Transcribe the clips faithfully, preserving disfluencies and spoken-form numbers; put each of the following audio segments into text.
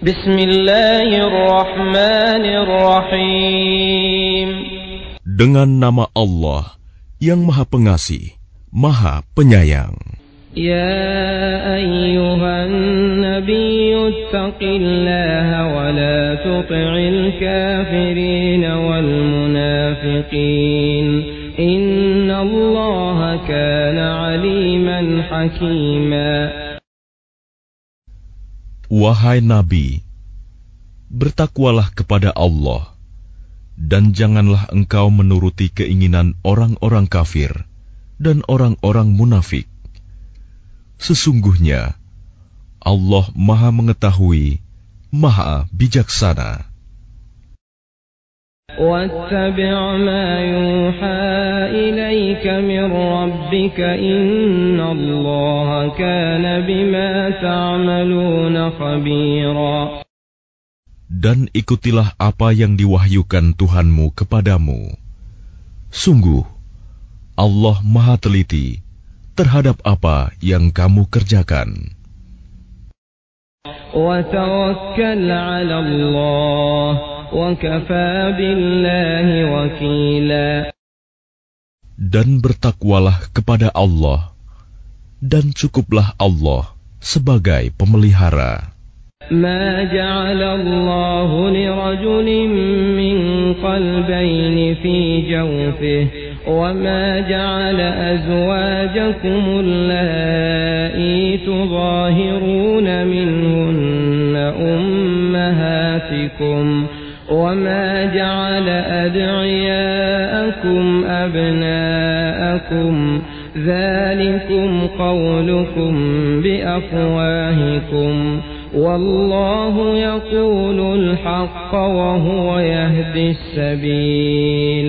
Bismillahirrahmanirrahim. Dengan nama Allah yang Maha Pengasih, Maha Penyayang. Ya ayyuhan nabiyyu ittaqillaha wa la tuti'il kafirin wal munafiqin. Innallaha kana 'aliman hakima. Wahai Nabi, bertakwalah kepada Allah, dan janganlah engkau menuruti keinginan orang-orang kafir dan orang-orang munafik. Sesungguhnya Allah Maha Mengetahui, Maha Bijaksana. وَاتَّبِعْ مَا يُوحَى إِلَيْكَ مِنْ رَبِّكَ إِنَّ اللَّهَ كَانَ بِمَا تَعْمَلُونَ خَبِيرًا. Dan ikutilah apa yang diwahyukan Tuhanmu kepadamu. Sungguh, Allah Maha Teliti terhadap apa yang kamu kerjakan. وَتَوَكَّلْ عَلَى اللَّهِ وَكَفَى بِاللَّهِ وَكِيلًا. Dan bertakwalah kepada Allah, dan cukuplah Allah sebagai pemelihara. ما جعل الله لرجل من قلبين في جوفه وما جعل أزواجكم اللائي تظاهرون منهن أمهاتكم وما جعل أدعياءكم أبناءكم ذلكم قولكم بأفواهكم والله يقول الحق وهو يهدي السبيل.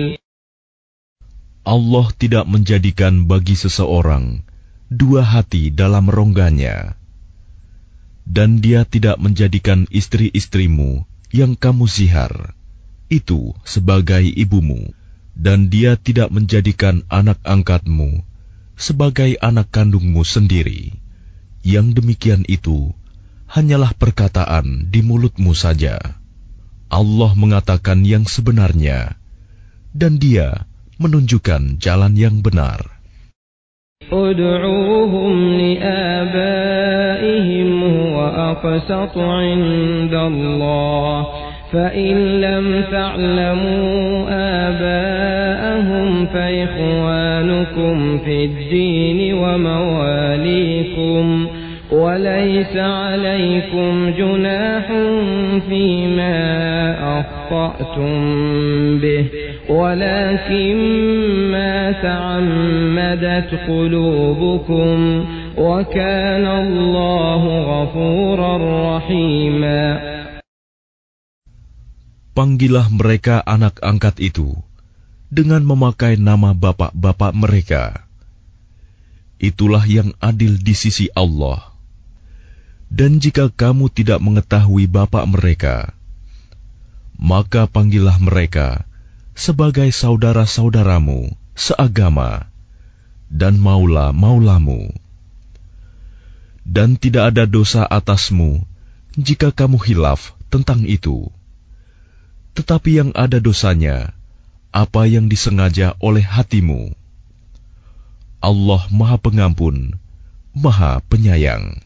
Allah tidak menjadikan bagi seseorang dua hati dalam rongganya, dan Dia tidak menjadikan istri-istrimu yang kamu zihar itu sebagai ibumu, dan Dia tidak menjadikan anak angkatmu sebagai anak kandungmu sendiri. Yang demikian itu hanyalah perkataan di mulutmu saja. Allah mengatakan yang sebenarnya, dan Dia menunjukkan jalan yang benar. Ud'uuhum li'abaihim huwa aqsatu 'inda Allah, fa in lam ta'lamu aba'ahum fa ikhwanukum fid din wa mawalikum. وَلَيْسَ عَلَيْكُمْ جُنَاحٌ فِيمَا أَخْطَأْتُمْ بِهِ وَلَكِنْ مَا تَعَمَّدَتْ قُلُوبُكُمْ وَكَانَ اللَّهُ غَفُورًا رَحِيمًا. Panggillah mereka anak angkat itu dengan memakai nama bapak-bapak mereka. Itulah yang adil di sisi Allah. Dan jika kamu tidak mengetahui bapak mereka, maka panggillah mereka sebagai saudara-saudaramu seagama dan maula-maulamu. Dan tidak ada dosa atasmu jika kamu khilaf tentang itu. Tetapi yang ada dosanya apa yang disengaja oleh hatimu. Allah Maha Pengampun, Maha Penyayang.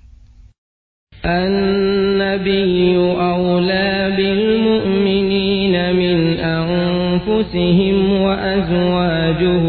النبي أولى بالمؤمنين من أنفسهم وأزواجه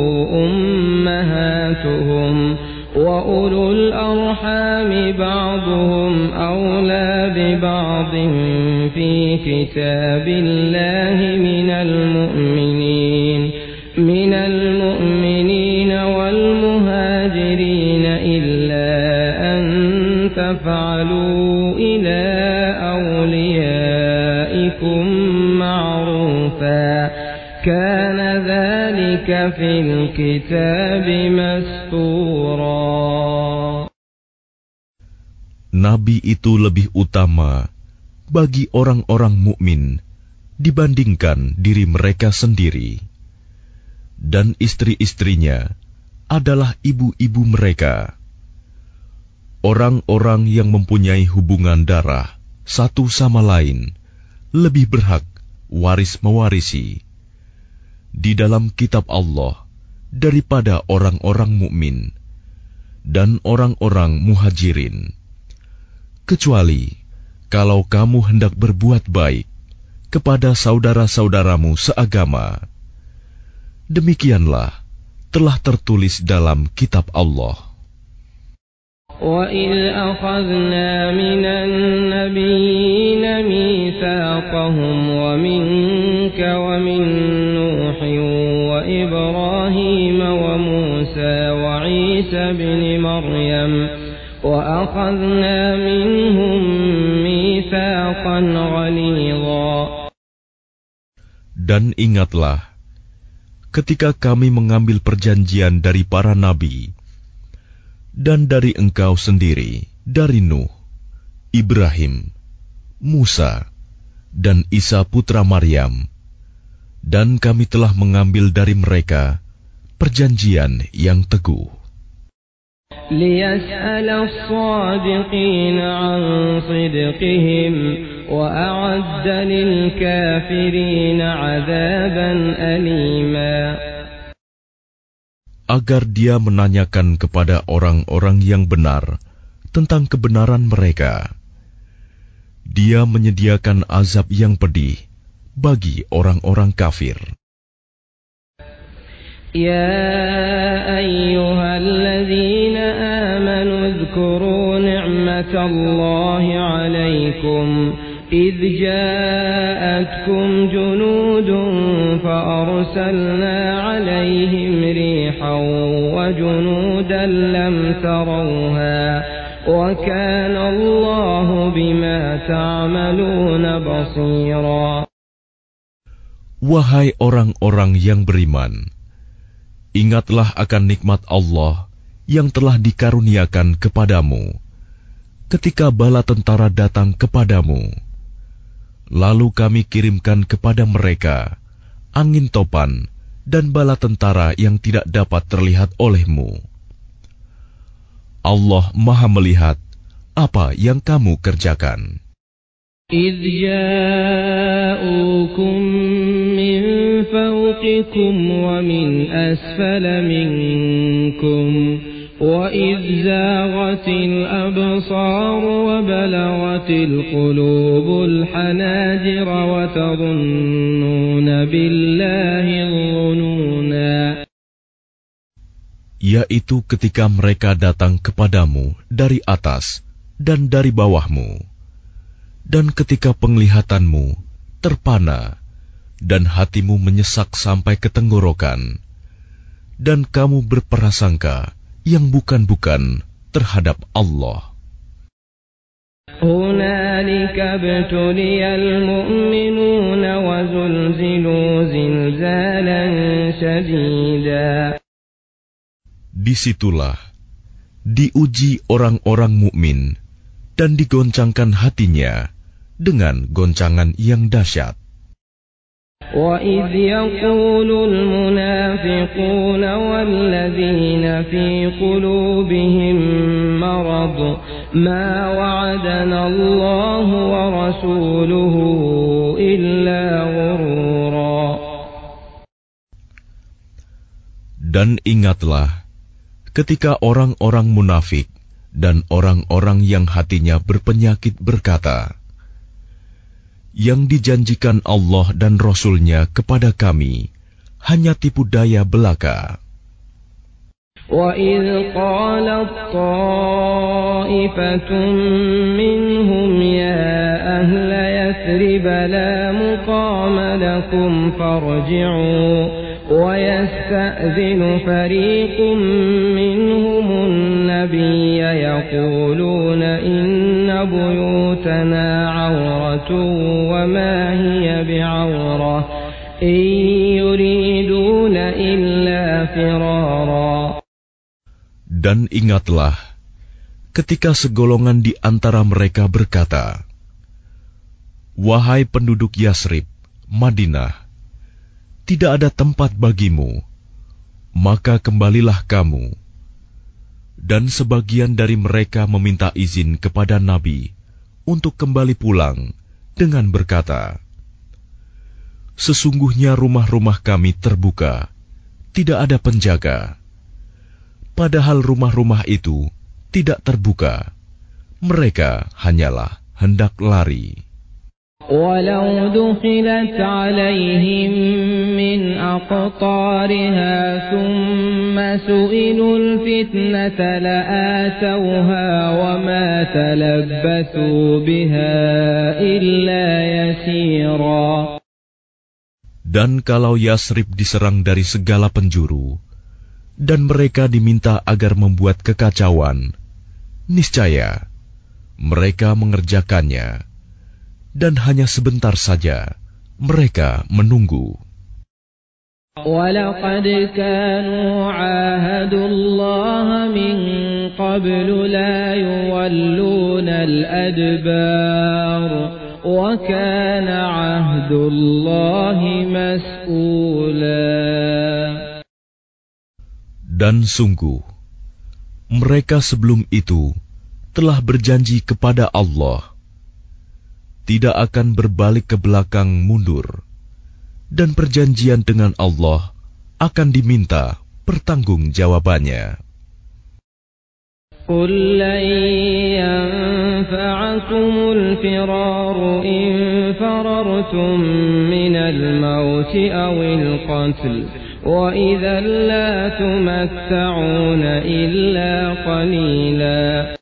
أمهاتهم وأولو الأرحام بعضهم أولى ببعض في كتاب الله من المؤمنين من المؤمنين والمهاجرين إلا أن تفعلوا إلى أوليائكم معروفا كان ذلك في الكتاب مسطورا. Nabi itu lebih utama bagi orang-orang mukmin dibandingkan diri mereka sendiri, dan istri-istrinya adalah ibu-ibu mereka. Orang-orang yang mempunyai hubungan darah satu sama lain lebih berhak waris mewarisi di dalam kitab Allah daripada orang-orang mukmin dan orang-orang muhajirin, kecuali kalau kamu hendak berbuat baik kepada saudara-saudaramu seagama. Demikianlah telah tertulis dalam kitab Allah. وَإِذْ أَخَذْنَا مِنَ النَّبِيِّينَ مِيثَاقَهُمْ وَمِنكَ وَمِن نُّوحٍ وَإِبْرَاهِيمَ وَمُوسَى وَعِيسَى ابْنِ مَرْيَمَ وَأَخَذْنَا مِنْهُم مِّيثَاقًا غَلِيظًا. Dan ingatlah ketika kami mengambil perjanjian dari para nabi dan dari engkau sendiri, dari Nuh, Ibrahim, Musa, dan Isa putra Maryam, dan kami telah mengambil dari mereka perjanjian yang teguh. لِيَسْأَلَ الصَّادِقِينَ عَنْ صِدْقِهِمْ وَأَعَدَّ لِلْكَافِرِينَ عَذَابًا أَلِيمًا. Agar dia menanyakan kepada orang-orang yang benar tentang kebenaran mereka. Dia menyediakan azab yang pedih bagi orang-orang kafir. يا أيها الذين آمنوا اذكروا نعمة الله عليكم إذ جاءتكم جنود فأرسلنا عليهم ريحا وجنودا لم تروها وكان الله بما تعملون بصيرا. Wahai orang-orang yang beriman, ingatlah akan nikmat Allah yang telah dikaruniakan kepadamu ketika bala tentara datang kepadamu. Lalu kami kirimkan kepada mereka angin topan dan bala tentara yang tidak dapat terlihat olehmu. Allah Maha melihat apa yang kamu kerjakan. إِذْ جَاءُوكُم مِّن فَوْقِكُمْ وَمِنْ أَسْفَلَ مِنكُمْ وَإِذْ زَاغَتِ الْأَبْصَارُ وَبَلَغَتِ الْقُلُوبُ الْحَنَاجِرَ وَتَظُنُّونَ بِاللَّهِ الظُّنُونَا. Yaitu ketika mereka datang kepadamu dari atas dan dari bawahmu, dan ketika penglihatanmu terpana dan hatimu menyesak sampai ke tenggorokan, dan kamu berprasangka yang bukan-bukan terhadap Allah. هُنَالِكَ ابْتُلِيَ الْمُؤْمِنُونَ وَزُلْزِلُوا زِلْزَالًا شَدِيدًا. Disitulah diuji orang-orang mukmin dan digoncangkan hatinya dengan goncangan yang dahsyat. وَإِذْ يَقُولُ الْمُنَافِقُونَ وَالَّذِينَ فِي قُلُوبِهِم مَّرَضٌ مَّا وَعَدَنَا اللَّهُ وَرَسُولُهُ إِلَّا غُرُورًا. Dan ingatlah ketika orang-orang munafik dan orang-orang yang hatinya berpenyakit berkata, yang dijanjikan Allah dan Rasul-Nya kepada kami hanya tipu daya belaka. وَإِذْ قَالَتْ طَائِفَةٌ مِّنْهُمْ يَا أَهْلَ يَثْرِبَ لَا مُقَامَ لَكُمْ فَارْجِعُوا وَيَسْتَأْذِنُ فَرِيقٌ مِّنْهُمُ النَّبِيَّ يَقُولُونَ إِنَّ بُيُوتَنَا عَوْرَةٌ وَمَا هِيَ بِعَوْرَةٍ إِن يُرِيدُونَ إِلَّا فِرَارًا. Dan ingatlah ketika segolongan di antara mereka berkata, wahai penduduk Yasrib, Madinah, tidak ada tempat bagimu, maka kembalilah kamu. Dan sebagian dari mereka meminta izin kepada Nabi untuk kembali pulang dengan berkata, "Sesungguhnya rumah-rumah kami terbuka, tidak ada penjaga." Padahal rumah-rumah itu tidak terbuka, mereka hanyalah hendak lari. ولو دخلت عليهم من أقطارها ثم سئلوا الفتنة لآتوها وما تلبثوا بها إلا يسيرا. Dan kalau Yasrib diserang dari segala penjuru, dan mereka diminta agar membuat kekacauan, niscaya mereka mengerjakannya. Dan hanya sebentar saja mereka menunggu. وَلَقَدْ كَانُوا عَاهَدُوا اللَّهَ مِنْ قَبْلُ لَا يُوَلُّونَ الْأَدْبَارَ وَكَانَ عَهْدُ اللَّهِ مَسْئُولًا. Dan sungguh, mereka sebelum itu telah berjanji kepada Allah, tidak akan berbalik ke belakang mundur, dan perjanjian dengan Allah akan diminta pertanggungjawabannya. قُلْ لَنْ يَنْفَعَكُمُ الْفِرَارُ إِنْ فَرَرْتُمْ مِنَ الْمَوْتِ أَوِ الْقَتْلِ وَإِذًا لَا تُمَتَّعُونَ إِلَّا قَلِيلًا.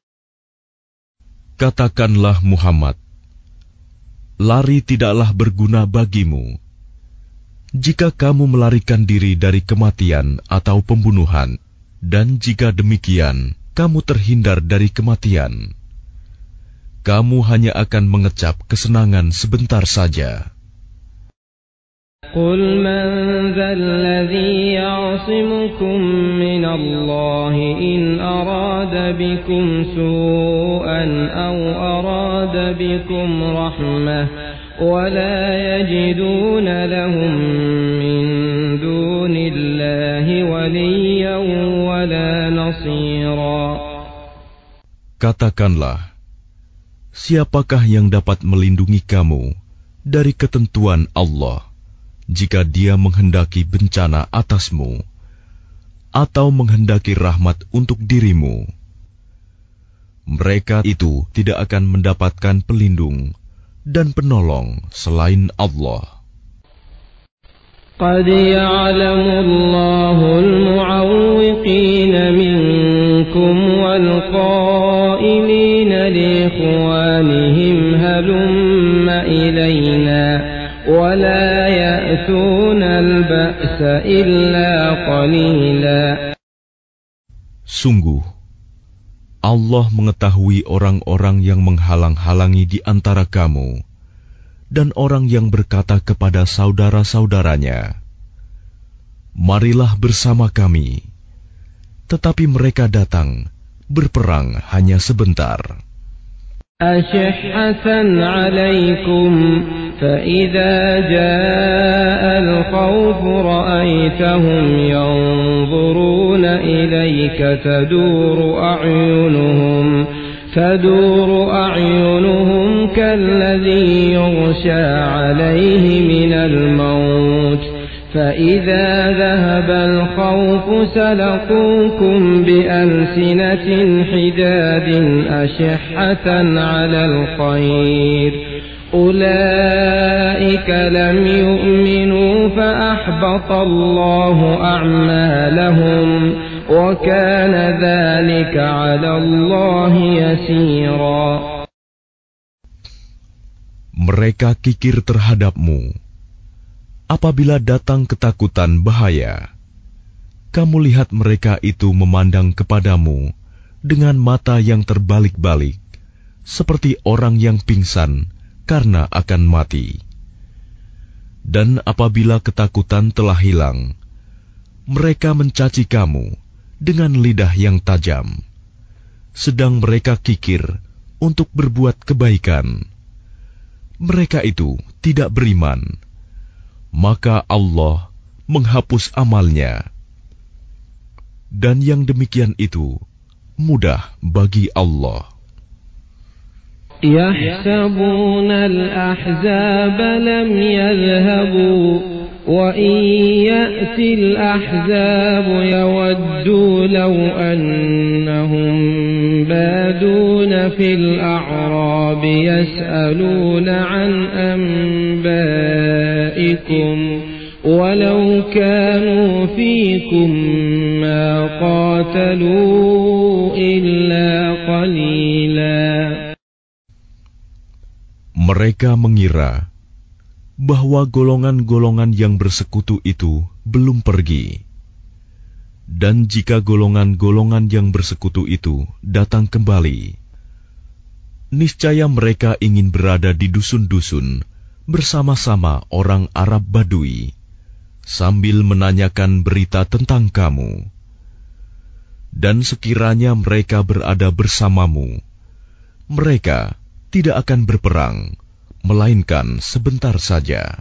Katakanlah Muhammad, lari tidaklah berguna bagimu. Jika kamu melarikan diri dari kematian atau pembunuhan, dan jika demikian kamu terhindar dari kematian, kamu hanya akan mengecap kesenangan sebentar saja. قُلْ مَنْ ذَا الَّذِي يَعْصِمُكُمْ مِنَ اللَّهِ إِنْ أَرَادَ بِكُمْ سُوءًا أَوْ أَرَادَ بِكُمْ رَحْمَةً وَلَا يَجِدُونَ لَهُم مِّن دُونِ اللَّهِ وَلِيًّا وَلَا نَصِيرًا. Katakanlah, siapakah yang dapat melindungi kamu dari ketentuan Allah jika Dia menghendaki bencana atasmu, atau menghendaki rahmat untuk dirimu? Mereka itu tidak akan mendapatkan pelindung dan penolong selain Allah. قد يعلم الله المعوقين منكم والقائلين لإخوانهم هلم إلينا ولا يأتون البأس إلا قليلا. Sungguh, Allah mengetahui orang-orang yang menghalang-halangi di antara kamu, dan orang yang berkata kepada saudara-saudaranya, "Marilah bersama kami," tetapi mereka datang berperang hanya sebentar. أشحة عليكم فإذا جاء الخوف رأيتهم ينظرون إليك تدور أعينهم تدور أعينهم كالذي يغشى عليه من الموت فإذا ذهب الخوف سلقوكم بألسنة حداد أشحة على الخير أولئك لم يؤمنوا فأحبط الله أعمالهم وكان ذلك على الله يسيرا. Mereka kikir terhadapmu apabila datang ketakutan bahaya. Kamu lihat mereka itu memandang kepadamu dengan mata yang terbalik-balik, seperti orang yang pingsan karena akan mati. Dan apabila ketakutan telah hilang, mereka mencaci kamu dengan lidah yang tajam, sedang mereka kikir untuk berbuat kebaikan. Mereka itu tidak beriman, maka Allah menghapus amalnya. Dan yang demikian itu mudah bagi Allah. يحسبون الأحزاب لم يذهبوا وإن يأتي الأحزاب يودوا لو أنهم بادون في الأعراب يسألون عن أنبائكم ولو كانوا فيكم ما قاتلوا إلا قليلا. Mereka mengira bahwa golongan-golongan yang bersekutu itu belum pergi. Dan jika golongan-golongan yang bersekutu itu datang kembali, niscaya mereka ingin berada di dusun-dusun bersama-sama orang Arab Badui, sambil menanyakan berita tentang kamu. Dan sekiranya mereka berada bersamamu, mereka tidak akan berperang, melainkan sebentar saja.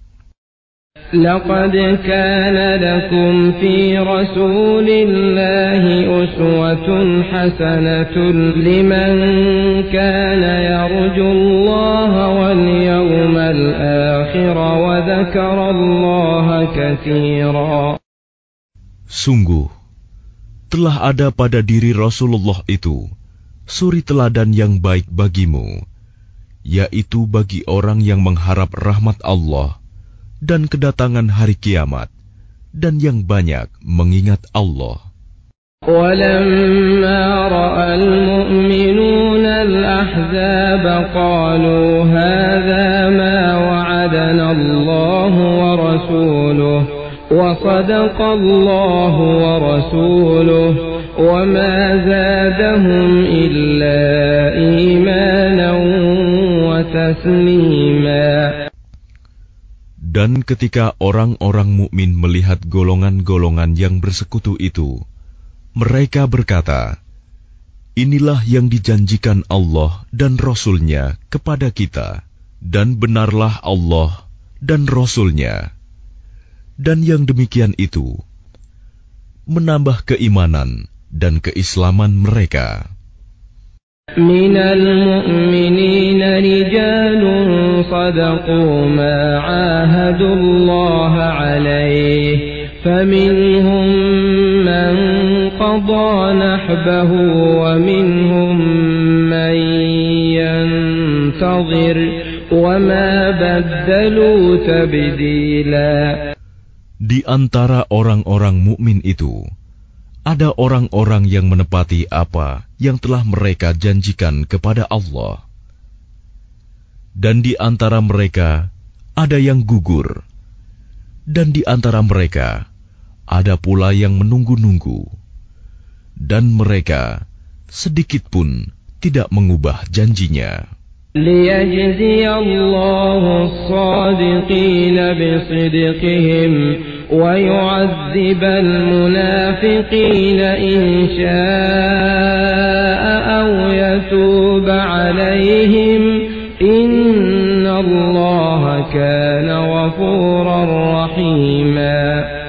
لقد كان لكم في رسول الله أسوة حسنة لمن كان يرجو الله واليوم الآخر وذكر الله كثيرا. Sungguh, telah ada pada diri Rasulullah itu suri teladan yang baik bagimu, yaitu bagi orang yang mengharap rahmat Allah dan kedatangan hari kiamat, dan yang banyak mengingat Allah. وَلَمَّا رَأَى الْمُؤْمِنُونَ الْأَحْزَابَ قَالُوا هَذَا مَا وَعَدَنَا اللَّهُ وَرَسُولُهُ وَصَدَقَ اللَّهُ وَرَسُولُهُ وَمَا زَادَهُمْ إِلَّا إِيمَانًا وَتَسْلِيمًا. Dan ketika orang-orang mukmin melihat golongan-golongan yang bersekutu itu, mereka berkata, inilah yang dijanjikan Allah dan Rasul-Nya kepada kita, dan benarlah Allah dan Rasul-Nya. Dan yang demikian itu menambah keimanan dan keislaman mereka. Minal mu'minina rijalun sadaqu ma 'ahadullaha 'alaihi faminhum man qada nahbahu wa minhum man yantazir wa ma baddalu tabdila. Di antara orang-orang mukmin itu ada orang-orang yang menepati apa yang telah mereka janjikan kepada Allah. Dan di antara mereka ada yang gugur. Dan di antara mereka ada pula yang menunggu-nunggu. Dan mereka sedikit pun tidak mengubah janjinya. لِيَجْزِيَ اللَّهُ الصَّادِقِينَ بِصِدْقِهِمْ وَيُعَذِّبَ الْمُنَافِقِينَ إِنْ شَاءَ أَوْ يَتُوبَ عَلَيْهِمْ إِنَّ اللَّهَ كَانَ غَفُورًا رَحِيمًا.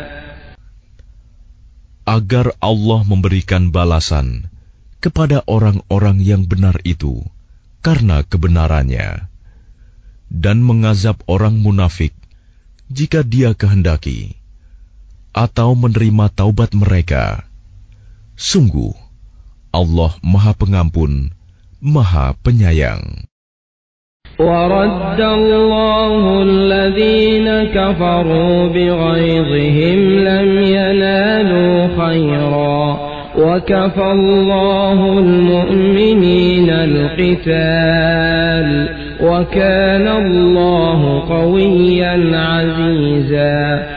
Agar Allah memberikan balasan kepada orang-orang yang benar itu karena kebenarannya, dan mengazab orang munafik jika Dia kehendaki, atau menerima taubat mereka. Sungguh, Allah Maha Pengampun, Maha Penyayang. وَرَدَّ اللَّهُ الَّذِينَ كَفَرُوا بِغَيظِهِمْ لَمْ يَنَالُوا خَيْرًا وَكَفَى اللَّهُ الْمُؤْمِنِينَ الْقِتَالَ وَكَانَ اللَّهُ قَوِيًّا عَزِيزًا.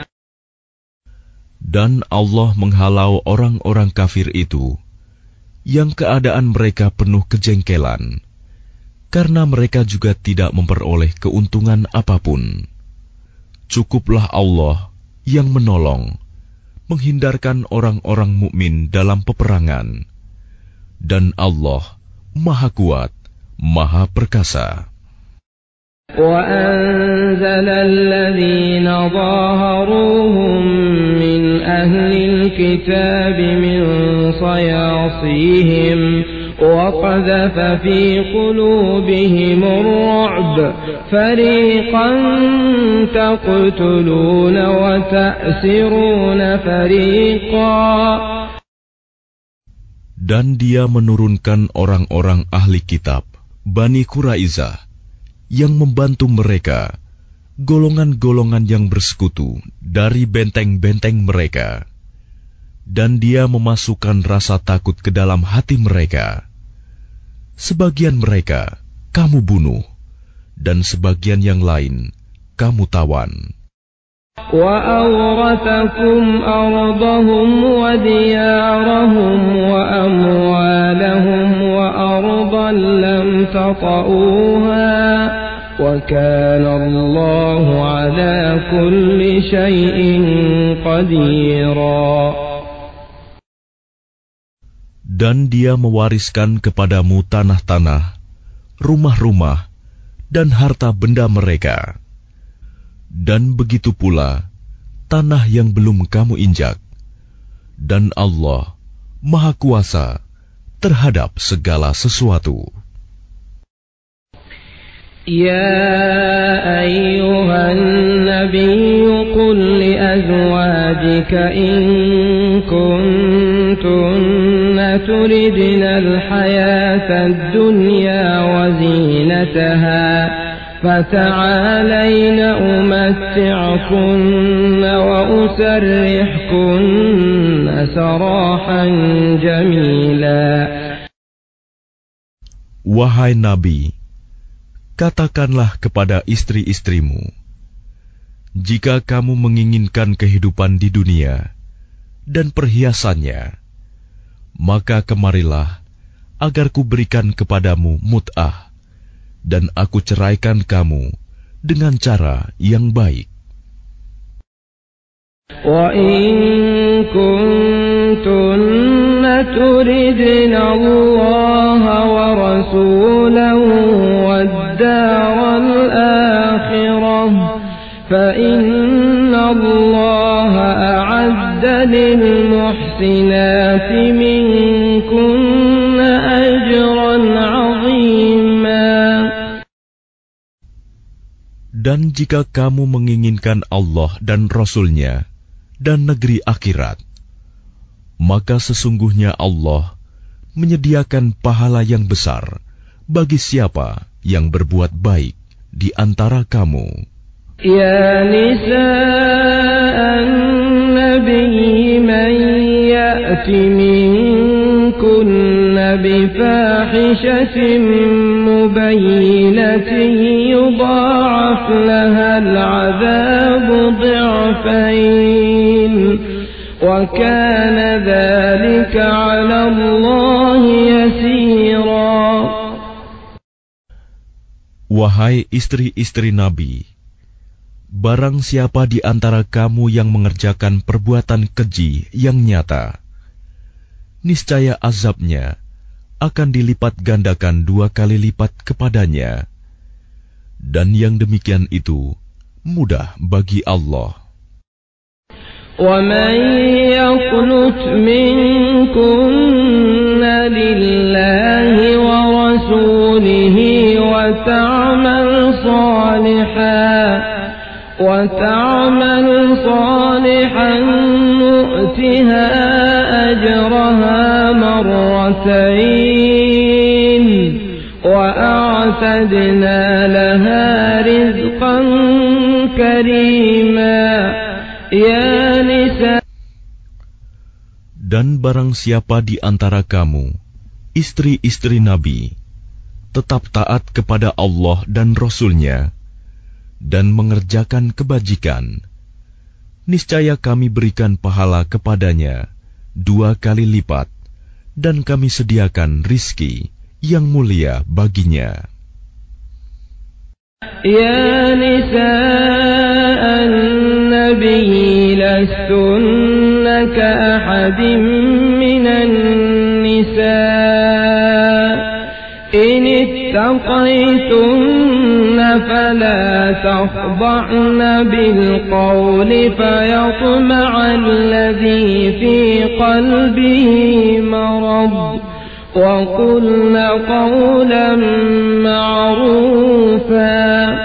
Dan Allah menghalau orang-orang kafir itu yang keadaan mereka penuh kejengkelan, karena mereka juga tidak memperoleh keuntungan apapun. Cukuplah Allah yang menolong, menghindarkan orang-orang mukmin dalam peperangan, dan Allah Maha Kuat, Maha Perkasa. وَأَنزَلَ الَّذِينَ ظَاهَرُوهُم مِّنْ أَهْلِ الْكِتَابِ مِنْ صَيَاصِيهِمْ وقذف في قلوبهم الرعب فريقا تقتلون وتأسرون فريقا. Dan dia menurunkan orang-orang ahli kitab, Bani Quraizah, yang membantu mereka, golongan-golongan yang bersekutu dari benteng-benteng mereka. Dan dia memasukkan rasa takut ke dalam hati mereka. Sebagian mereka kamu bunuh, dan sebagian yang lain kamu tawan. وَأَوْرَثَكُمْ أَرْضَهُمْ وَدِيَارَهُمْ وَأَمْوَالَهُمْ وَأَرْضًا لَّمْ تَطَئُوهَا وَكَانَ اللَّهُ عَلَى كُلِّ شَيْءٍ قَدِيرًا. Dan dia mewariskan kepadamu tanah-tanah, rumah-rumah, dan harta benda mereka. Dan begitu pula tanah yang belum kamu injak. Dan Allah Maha Kuasa terhadap segala sesuatu. Ya ayyuhan nabiyyu qul li azwajika in kuntunna turidna al-hayata ad-dunya wa zinataha فَتَعَالَيْنَ أُمَتِّعْكُنَّ وَأُسَرِّحْكُنَّ سَرَاحًا جَمِيلًا. Wahai Nabi, katakanlah kepada istri-istrimu, jika kamu menginginkan kehidupan di dunia dan perhiasannya, maka kemarilah agar kuberikan kepadamu mut'ah, dan aku ceraikan kamu dengan cara yang baik. Wa in kuntunna turidna Allah wa rasulahu wad-daral akhirah fa inna Allah a'adda lil muhsinati minkunna ajran 'azima. Dan jika kamu menginginkan Allah dan Rasul-Nya dan negeri akhirat, maka sesungguhnya Allah menyediakan pahala yang besar bagi siapa yang berbuat baik di antara kamu. Ya nisa'an nabiyyi man ya'ti minkunna bifahishatin mubayyinatin yudha'af laha al-'adhabu dhi'fayn wa kana dhalika 'ala Allahi yasira. Wahai istri-istri Nabi, barang siapa di antara kamu yang mengerjakan perbuatan keji yang nyata, niscaya azabnya akan dilipat gandakan dua kali lipat kepadanya. Dan yang demikian itu mudah bagi Allah. وَمَنْ يَقْنُتْ مِنْكُنَّ لِلَّهِ وَرَسُولِهِ وَتَعْمَلْ صَالِحًا وَتَعْمَلْ صَالِحًا نُؤْتِهَا أَجْرَهَا مرتين وأعتدنا لها رزقا كريما. يا نساء. Dan barang siapa di antara kamu, istri-istri Nabi, tetap taat kepada Allah dan Rasul-Nya dan mengerjakan kebajikan, niscaya kami berikan pahala kepadanya dua kali lipat, dan kami sediakan rizki yang mulia baginya. Ya nisa'an nabiyyi lastunna ka'ahadin minan nisa' in ittaqaytunna fala takhda'na bil qawli fayatma'a alladhi fi qalbihi marad وقلن قولا معروفا.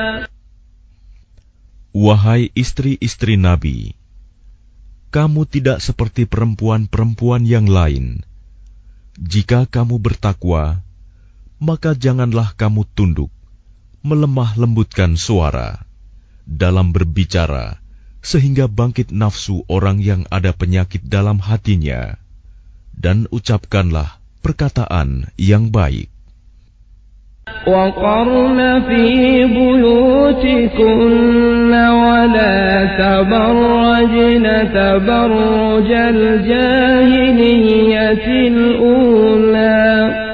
Wahai istri-istri Nabi, kamu tidak seperti perempuan-perempuan yang lain. Jika kamu bertakwa, maka janganlah kamu tunduk, melemah lembutkan suara dalam berbicara, sehingga bangkit nafsu orang yang ada penyakit dalam hatinya, dan ucapkanlah perkataan yang baik. وقرن في بيوتكن ولا تبرجن تبرج الجاهلية الأولى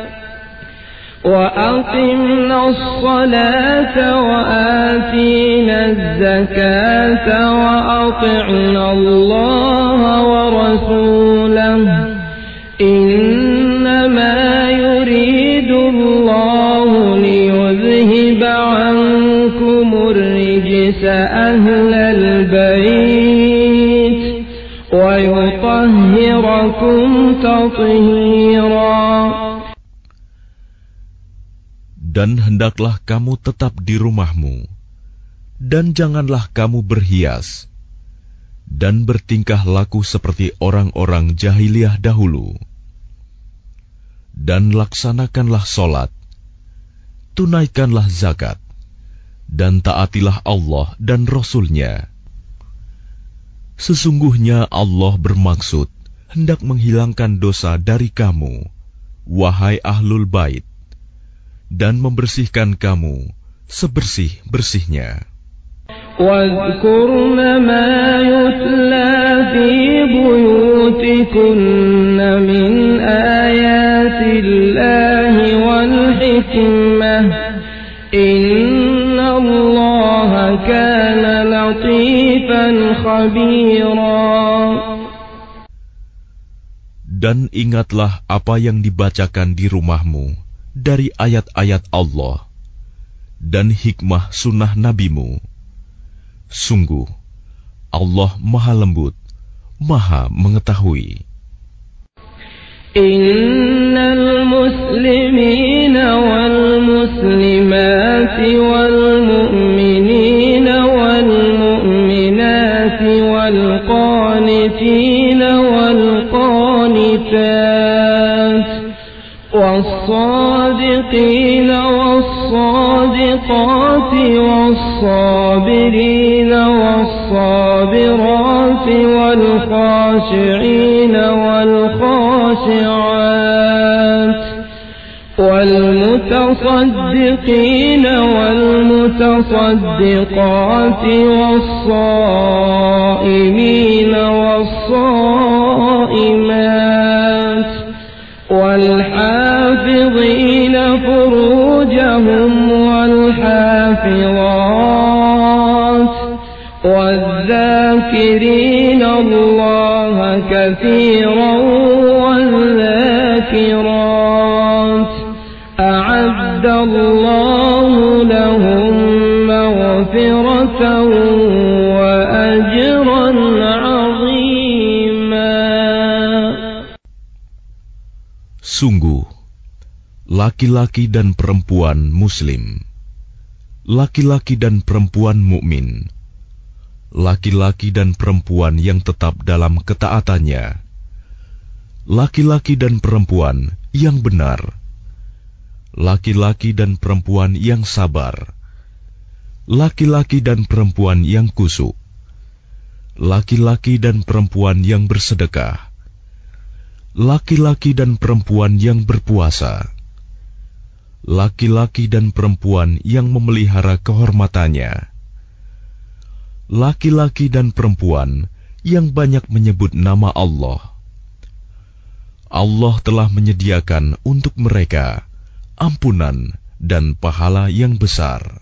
وأقمنا الصلاة وآتينا الزكاة وأطعنا الله ورسوله إنما يريد الله ليذهب عنكم الرجس أهل البيت ويطهركم تطهيرا. Dan hendaklah kamu tetap di rumahmu, dan janganlah kamu berhias, dan bertingkah laku seperti orang-orang jahiliyah dahulu. Dan laksanakanlah solat, tunaikanlah zakat, dan taatilah Allah dan Rasul-Nya. Sesungguhnya Allah bermaksud hendak menghilangkan dosa dari kamu, wahai ahlul bait, dan membersihkan kamu sebersih-bersihnya. واذكرن ما يتلى في بيوتكن من آيات الله والحكمة إن الله كان لطيفا خبيرا. Dan ingatlah apa yang dibacakan di rumahmu dari ayat-ayat Allah dan hikmah sunnah nabimu. Sungguh, Allah Maha Lembut, Maha Mengetahui. Innal muslimina wal muslimati wal mu'minina wal mu'minati wal qanitina wal qanitat was sadiqina was sadiqati was sabirin والصابرات والخاشعين والخاشعات والمتصدقين والمتصدقات والصائمين والصائمات والحافظين فروجهم والحافظات والذاكرين الله كثيرا والذاكرات أعد الله لهم مغفرة وأجرا عظيما. Sungguh, laki-laki dan perempuan muslim, laki-laki dan perempuan mukmin, laki-laki dan perempuan yang tetap dalam ketaatannya, laki-laki dan perempuan yang benar, laki-laki dan perempuan yang sabar, laki-laki dan perempuan yang kusuk, laki-laki dan perempuan yang bersedekah, laki-laki dan perempuan yang berpuasa, laki-laki dan perempuan yang memelihara kehormatannya, laki-laki dan perempuan yang banyak menyebut nama Allah. Allah telah menyediakan untuk mereka ampunan dan pahala yang besar.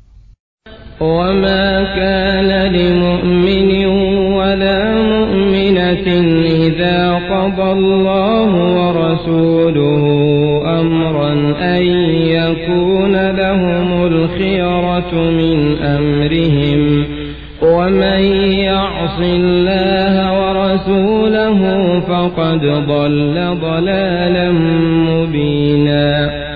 وَمَا كَانَ لِمُؤْمِنٍ وَلَا مُؤْمِنَةٍ إِذَا قَضَى اللَّهُ وَرَسُولُهُ أَمْرًا أَن يَكُونَ لَهُمُ الْخِيَرَةُ مِنْ أَمْرِهِمْ ومن يعص الله ورسوله فقد ضل ضلالا مبينا.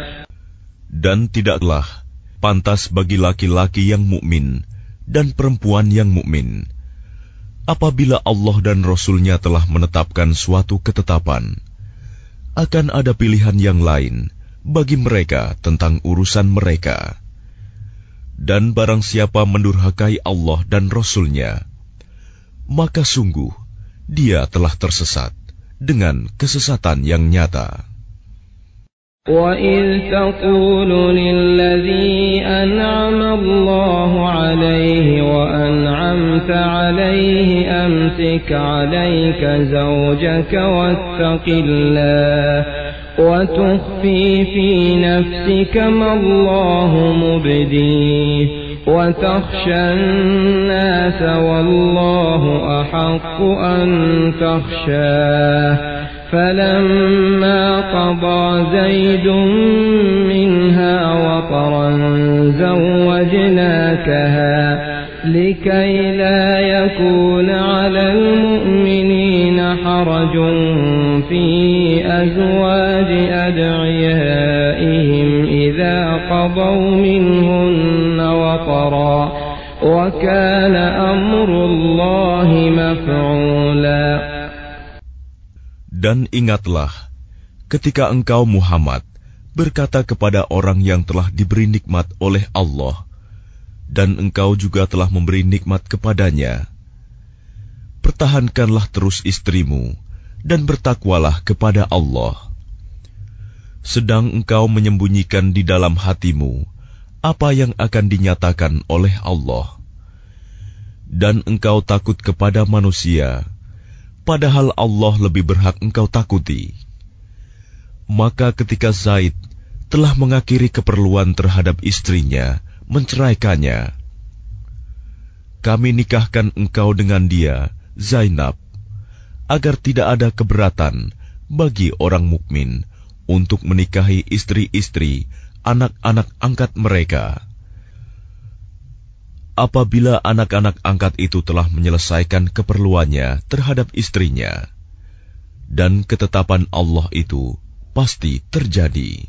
Dan tidaklah pantas bagi laki-laki yang mukmin dan perempuan yang mukmin apabila Allah dan Rasul-Nya telah menetapkan suatu ketetapan, akan ada pilihan yang lain bagi mereka tentang urusan mereka. Dan barang siapa mendurhakai Allah dan Rasul-Nya, maka sungguh dia telah tersesat dengan kesesatan yang nyata. وَإِذْ تَقُولُ لِلَّذِي أَنْعَمَ اللَّهُ عَلَيْهِ وَأَنْعَمْتَ عَلَيْهِ أَمْسِكْ عَلَيْكَ زَوْجَكَ وَاتَّقِ اللَّهَ وَتُخْفِي فِي نَفْسِكَ مَا اللَّهُ مُبْدِيهِ وَتَخْشَى النَّاسَ وَاللَّهُ أَحَقُّ أَنْ تَخْشَاهُ فَلَمَّا قَضَى زَيْدٌ مِّنْهَا وَطَرًا زَوَّجْنَاكَهَا لِكَيْ لَا يَكُونَ عَلَى الْمُؤْمِنِينَ حَرَجٌ فِي أَزْوَاجِ أَدْعِيَائِهِمْ إِذَا قَضَوْا مِنْهُنَّ وَطَرًا وَكَانَ أَمْرُ اللَّهِ مَفْعُولًا. Dan ingatlah ketika engkau Muhammad berkata kepada orang yang telah diberi nikmat oleh Allah, dan engkau juga telah memberi nikmat kepadanya, pertahankanlah terus istrimu dan bertakwalah kepada Allah. Sedang engkau menyembunyikan di dalam hatimu apa yang akan dinyatakan oleh Allah, dan engkau takut kepada manusia, padahal Allah lebih berhak engkau takuti. Maka ketika Zaid telah mengakhiri keperluan terhadap istrinya, menceraikannya, kami nikahkan engkau dengan dia, Zainab, agar tidak ada keberatan bagi orang mukmin untuk menikahi istri-istri anak-anak angkat mereka. Apabila anak-anak angkat itu telah menyelesaikan keperluannya terhadap istrinya, dan ketetapan Allah itu pasti terjadi.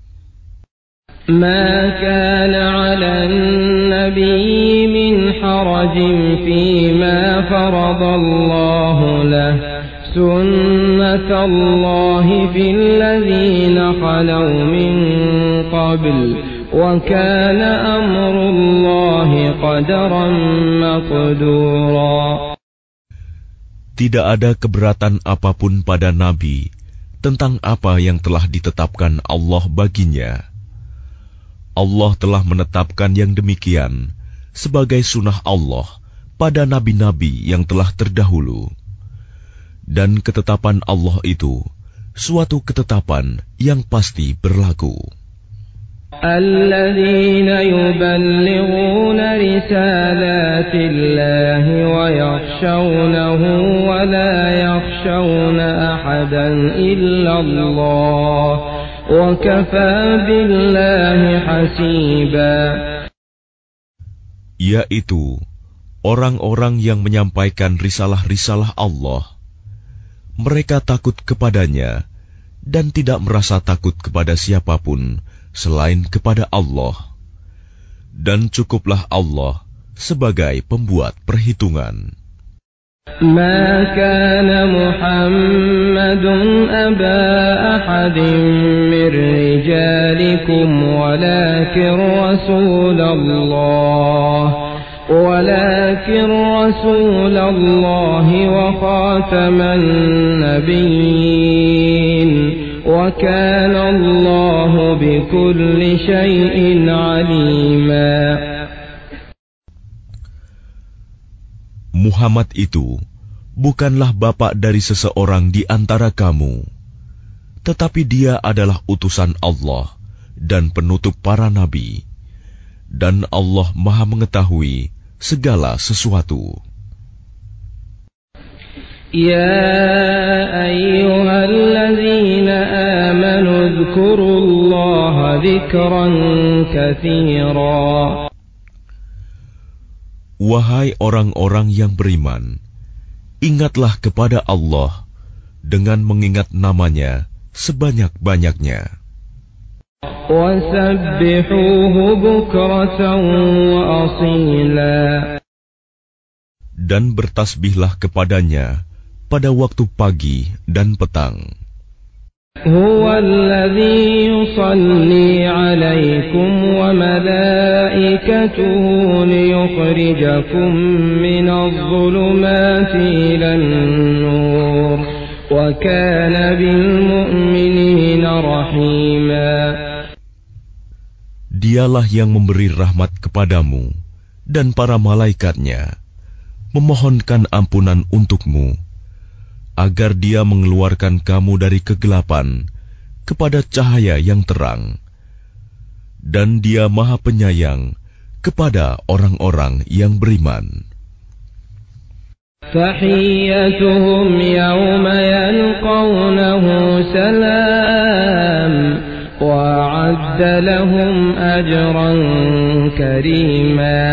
ما كان على النبي من حرج فيما فرض الله له سنة الله في الذين خلوا من قبل وَكَانَ أَمْرُ اللَّهِ قَدَرًا مَقْدُورًا. Tidak ada keberatan apapun pada Nabi tentang apa yang telah ditetapkan Allah baginya. Allah telah menetapkan yang demikian sebagai sunnah Allah pada nabi-nabi yang telah terdahulu. Dan ketetapan Allah itu suatu ketetapan yang pasti berlaku. الذين يبلغون رسالات الله ويخشونه ولا يخشون أحدا إلا الله وكفى بالله حسيبا. Yaitu orang-orang yang menyampaikan risalah-risalah Allah. Mereka takut kepadanya dan tidak merasa takut kepada siapapun selain kepada Allah, dan cukuplah Allah sebagai pembuat perhitungan. Ma kana Muhammadun aba ahadin min rijalikum walakin Rasulullah walakin Rasulullah wa khataman nabiyyin وَكَانَ اللَّهُ بِكُلِّ شَيْءٍ عَلِيمًا. Muhammad itu bukanlah bapak dari seseorang di antara kamu, tetapi dia adalah utusan Allah dan penutup para nabi, dan Allah Maha mengetahui segala sesuatu. يا أيها الذين آمنوا اذكروا الله ذكرا كثيرا. Wahai orang-orang yang beriman, ingatlah kepada Allah dengan mengingat nama-Nya sebanyak-banyaknya. Dan bertasbihlah kepadanya pada waktu pagi dan petang. Huwa alladhi yusalli alaikum wa malaikatuhu liyukhrijakum minadh dhulumati ilan nur wa kana bil mu'minina rahima. Dialah yang memberi rahmat kepadamu dan para malaikatnya, memohonkan ampunan untukmu, agar Dia mengeluarkan kamu dari kegelapan kepada cahaya yang terang. Dan Dia Maha Penyayang kepada orang-orang yang beriman. Tahiyyatuhum yawma yalqawnahu salam wa a'adda lahum ajran karima.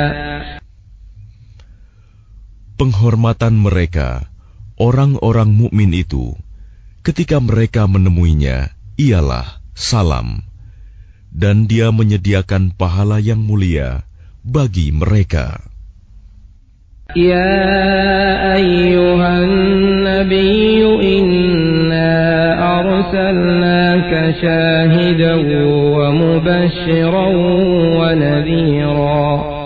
Penghormatan mereka, orang-orang mukmin itu, ketika mereka menemuinya, ialah salam, dan Dia menyediakan pahala yang mulia bagi mereka. Ya ayyuhan nabiyyu inna arsalnaka syahidan wa mubasysyiran wa nadhira.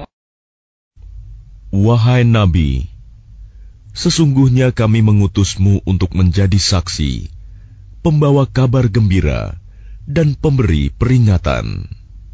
Wahai Nabi, sesungguhnya kami mengutusmu untuk menjadi saksi, pembawa kabar gembira, dan pemberi peringatan.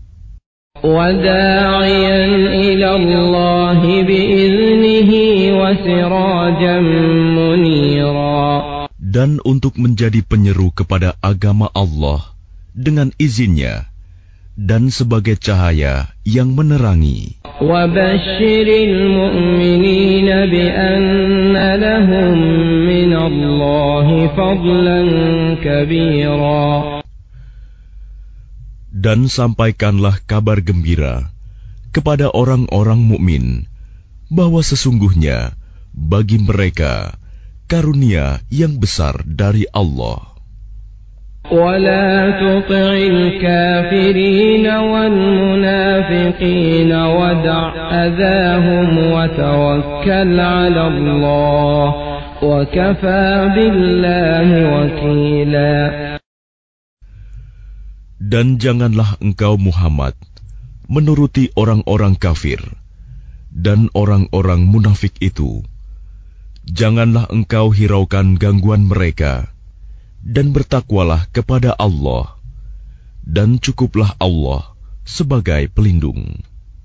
وَدَاعِيًا إِلَى اللَّهِ بِإِذْنِهِ وَسِرَاجًا مُنِيرًا. Dan untuk menjadi penyeru kepada agama Allah dengan izinnya, dan sebagai cahaya yang menerangi. وَبَشِّرِ الْمُؤْمِنِينَ بِأَنَّ لَهُم مِّنَ اللَّهِ فَضْلًا كَبِيرًا. Dan sampaikanlah kabar gembira kepada orang-orang mukmin bahwa sesungguhnya bagi mereka karunia yang besar dari Allah. وَلَا تُطِعِ الْكَافِرِينَ وَالْمُنَافِقِينَ وَدَعْ أَذَاهُمْ وَتَوَكَّلْ عَلَى اللَّهِ وَكَفَى بِاللَّهِ وَكِيلًا. Dan janganlah engkau Muhammad menuruti orang-orang kafir dan orang-orang munafik itu. Janganlah engkau hiraukan gangguan mereka, dan bertakwalah kepada Allah, dan cukuplah Allah sebagai pelindung.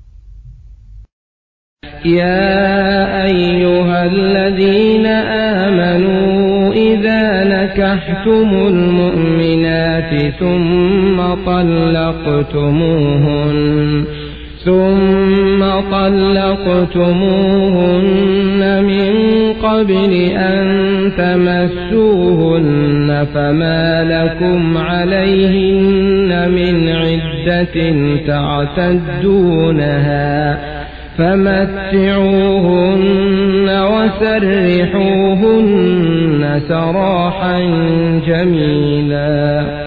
يا أيها الذين آمنوا إذا نكحتم المؤمنات ثم طلقتموهن ثم طلقتموهن من قبل أن تمسوهن فما لكم عليهن من عدة تعتدونها فمتعوهن وسرحوهن سراحا جميلا.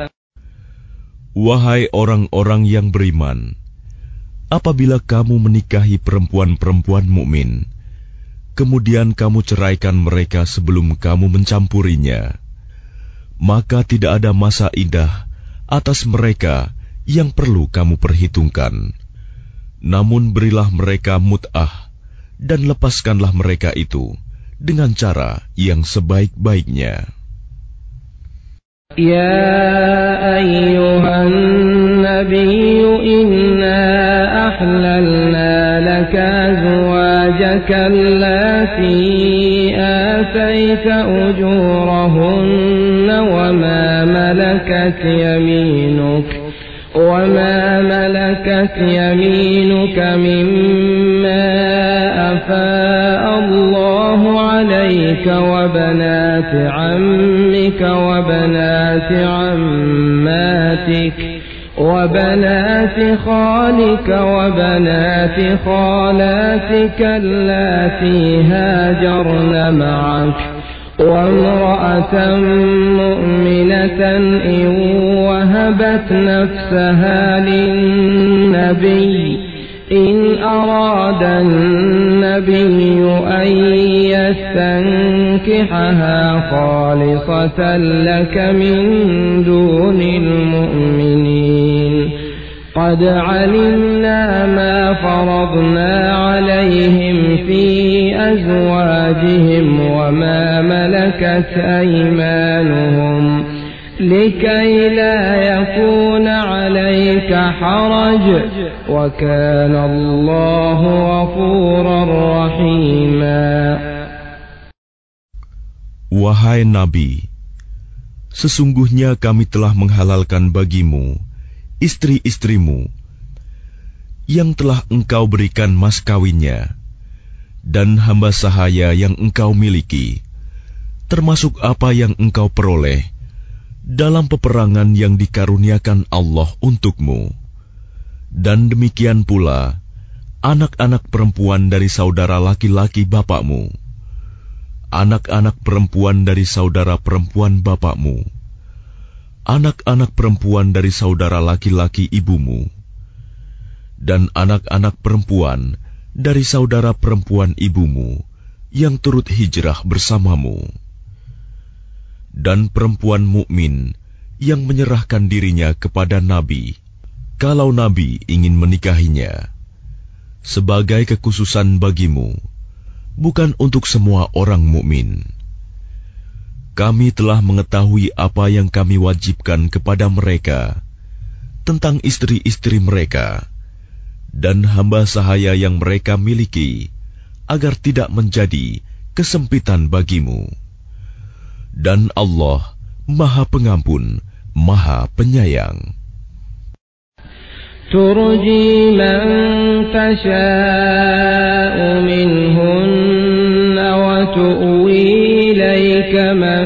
Wahai orang-orang yang beriman, apabila kamu menikahi perempuan-perempuan mukmin, kemudian kamu ceraikan mereka sebelum kamu mencampurinya, maka tidak ada masa iddah atas mereka yang perlu kamu perhitungkan. Namun berilah mereka mut'ah dan lepaskanlah mereka itu dengan cara yang sebaik-baiknya. Ya ayyuhan nabiyyu inna ahlalna laka azwajaka allati atayta ujurahunna wa ma malakat yaminuka وما ملكت يمينك مما أفاء الله عليك وبنات عمك وبنات عماتك وبنات خالك وبنات خالاتك اللاتي هاجرن معك وامرأة مؤمنة إن وهبت نفسها للنبي إن أراد النبي أن يستنكحها خالصة لك من دون المؤمنين قد علمنا ما فرضنا عليهم في أزواجهم وما ملكت أيمانهم لكي لا يكون عليك حرج وكان الله غفورا رحيما. Wahai Nabi, sesungguhnya kami telah menghalalkan bagimu istri-istrimu yang telah engkau berikan mas kawinnya dan hamba sahaya yang engkau miliki, termasuk apa yang engkau peroleh dalam peperangan yang dikaruniakan Allah untukmu, dan demikian pula anak-anak perempuan dari saudara laki-laki bapakmu, anak-anak perempuan dari saudara perempuan bapakmu, anak-anak perempuan dari saudara laki-laki ibumu, dan anak-anak perempuan dari saudara perempuan ibumu yang turut hijrah bersamamu, dan perempuan mukmin yang menyerahkan dirinya kepada Nabi, kalau Nabi ingin menikahinya, sebagai kekhususan bagimu, bukan untuk semua orang mukmin. Kami telah mengetahui apa yang kami wajibkan kepada mereka tentang istri-istri mereka dan hamba sahaya yang mereka miliki, agar tidak menjadi kesempitan bagimu. Dan Allah Maha Pengampun, Maha Penyayang. ترجي من تشاء منهن وتؤوي إليك من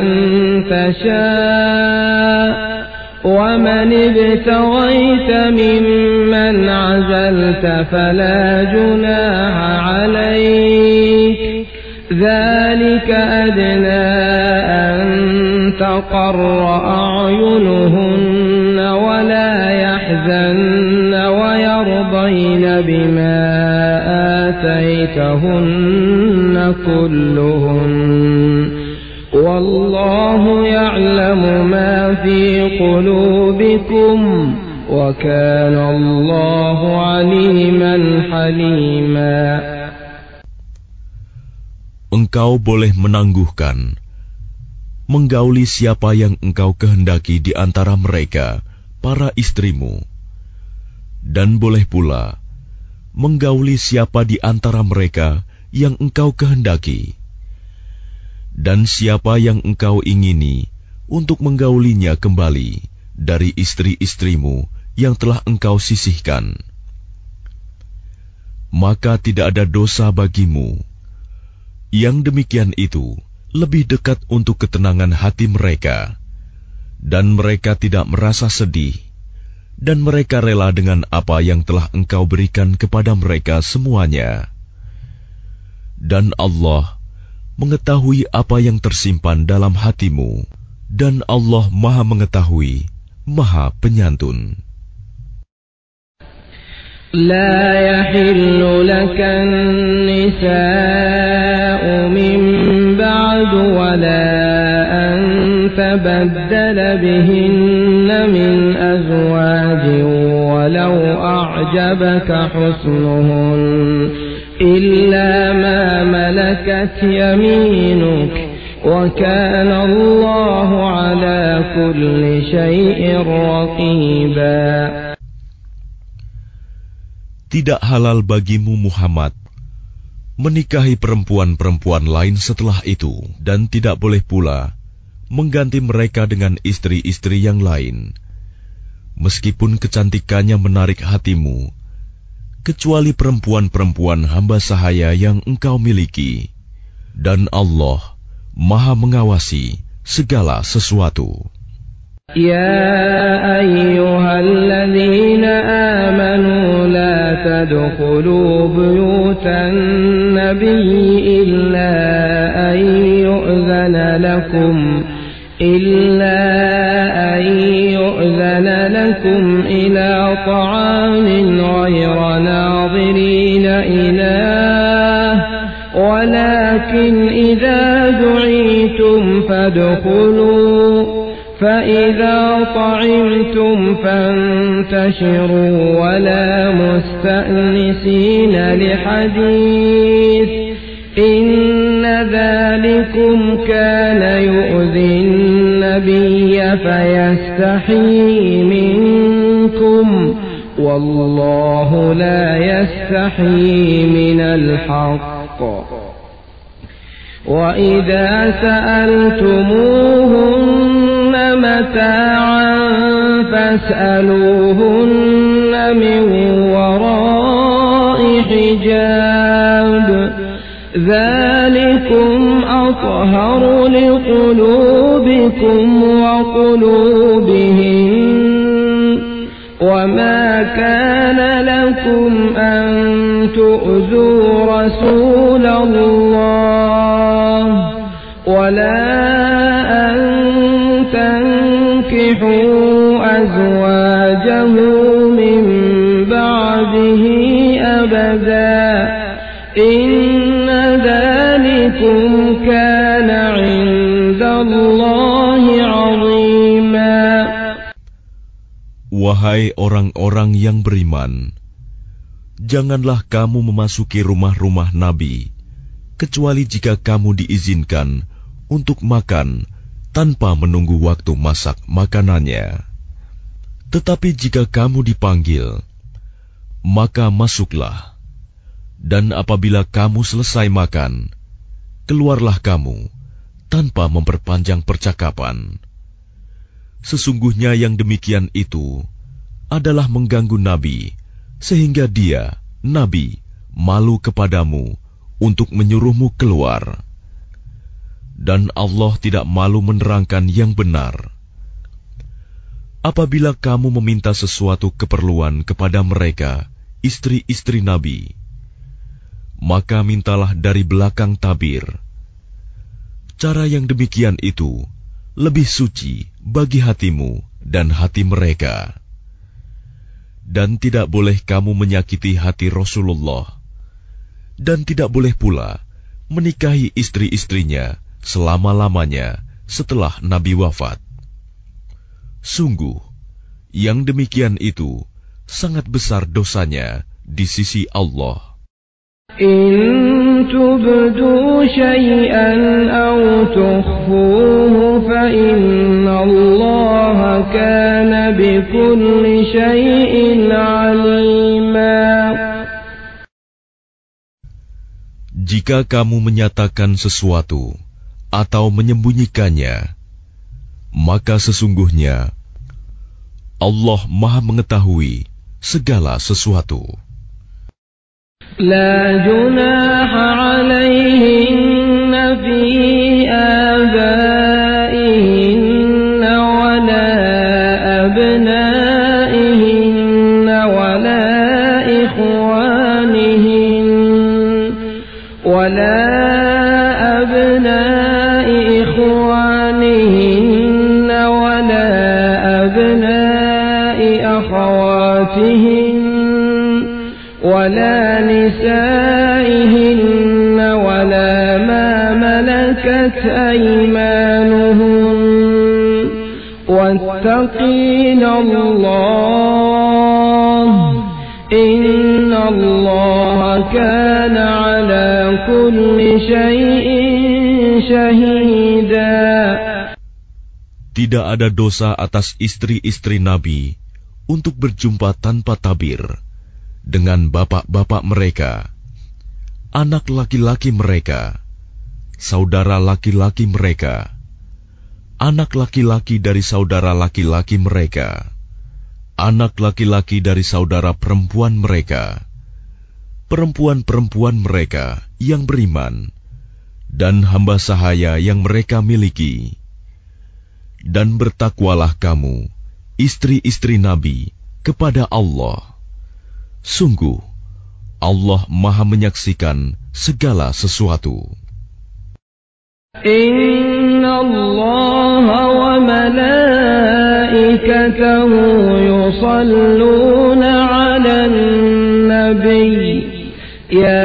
تشاء ومن ابتغيت ممن عزلت فلا جناح عليك ذلك أدنى أن تقر أعينهن ولا يحزن ويرضين بما آتيتهن كلهن والله يعلم ما في قلوبكم وكان الله عليما حليما. Engkau boleh menangguhkan, menggauli siapa yang engkau kehendaki di antara mereka, para istrimu, dan boleh pula menggauli siapa di antara mereka yang engkau kehendaki, dan siapa yang engkau ingini untuk menggaulinya kembali dari istri-istrimu yang telah engkau sisihkan. Maka tidak ada dosa bagimu. Yang demikian itu lebih dekat untuk ketenangan hati mereka, dan mereka tidak merasa sedih, dan mereka rela dengan apa yang telah engkau berikan kepada mereka semuanya. Dan Allah mengetahui apa yang tersimpan dalam hatimu, dan Allah Maha Mengetahui, Maha Penyantun. لا يحل لك النساء من بعد ولا أن تبدل بهن من أزواج ولو أعجبك حسنهن إلا ما ملكت يمينك وكان الله على كل شيء رقيبا. Tidak halal bagimu Muhammad menikahi perempuan-perempuan lain setelah itu, dan tidak boleh pula mengganti mereka dengan istri-istri yang lain, meskipun kecantikannya menarik hatimu, kecuali perempuan-perempuan hamba sahaya yang engkau miliki, dan Allah Maha mengawasi segala sesuatu. يا أيها الذين آمنوا لا تدخلوا بيوت النبي إلا أن يؤذن لكم إلا أن يؤذن لكم إلى طعام غير ناظرين إناه ولكن إذا دعيتم فادخلوا فإذا طعمتم فانتشروا ولا مستأنسين لحديث إن ذلكم كان يؤذي النبي فيستحيي منكم والله لا يستحيي من الحق وإذا سألتموهن متاعا فاسألوهن من وراء حجاب ذلكم أطهر لقلوبكم وقلوبهم وما كان لكم أن تؤذوا رسول الله ولا أن تنكحوا أزواجه من بعده أبدا إن ذلكم كان عند الله عظيما. Wahai orang-orang yang beriman, janganlah kamu memasuki rumah-rumah Nabi, kecuali jika kamu diizinkan untuk makan tanpa menunggu waktu masak makanannya. Tetapi jika kamu dipanggil, maka masuklah. Dan apabila kamu selesai makan, keluarlah kamu tanpa memperpanjang percakapan. Sesungguhnya yang demikian itu adalah mengganggu Nabi, sehingga dia, Nabi, malu kepadamu untuk menyuruhmu keluar. Dan Allah tidak malu menerangkan yang benar. Apabila kamu meminta sesuatu keperluan kepada mereka, istri-istri Nabi, maka mintalah dari belakang tabir. Cara yang demikian itu lebih suci bagi hatimu dan hati mereka. Dan tidak boleh kamu menyakiti hati Rasulullah, dan tidak boleh pula menikahi istri-istrinya selama-lamanya setelah Nabi wafat. Sungguh, yang demikian itu sangat besar dosanya di sisi Allah. إن تبدوا شيئا أو تخفوه فإن الله كان بكل شيء عليما. Jika kamu menyatakan sesuatu atau menyembunyikannya, maka sesungguhnya Allah Maha mengetahui segala sesuatu. لا جناح عليهن في آبائهن ولا أبنائهن ولا إخوانهن ولا أبناء إخوانهن ولا أبناء أخواتهن ولا نسائهن ولا ما ملكت أيمانهن واتقين الله إن الله كان على كل شيء شهيدا. Tidak ada dosa atas istri-istri Nabi untuk berjumpa tanpa tabir dengan bapak-bapak mereka, anak laki-laki mereka, saudara laki-laki mereka, anak laki-laki dari saudara laki-laki mereka, anak laki-laki dari saudara perempuan mereka, perempuan-perempuan mereka yang beriman, dan hamba sahaya yang mereka miliki. Dan bertakwalah kamu, istri-istri Nabi, kepada Allah. Sungguh, Allah Maha menyaksikan segala sesuatu. Inna Allah wa malaikatahu yusalluna 'alan nabiy. Ya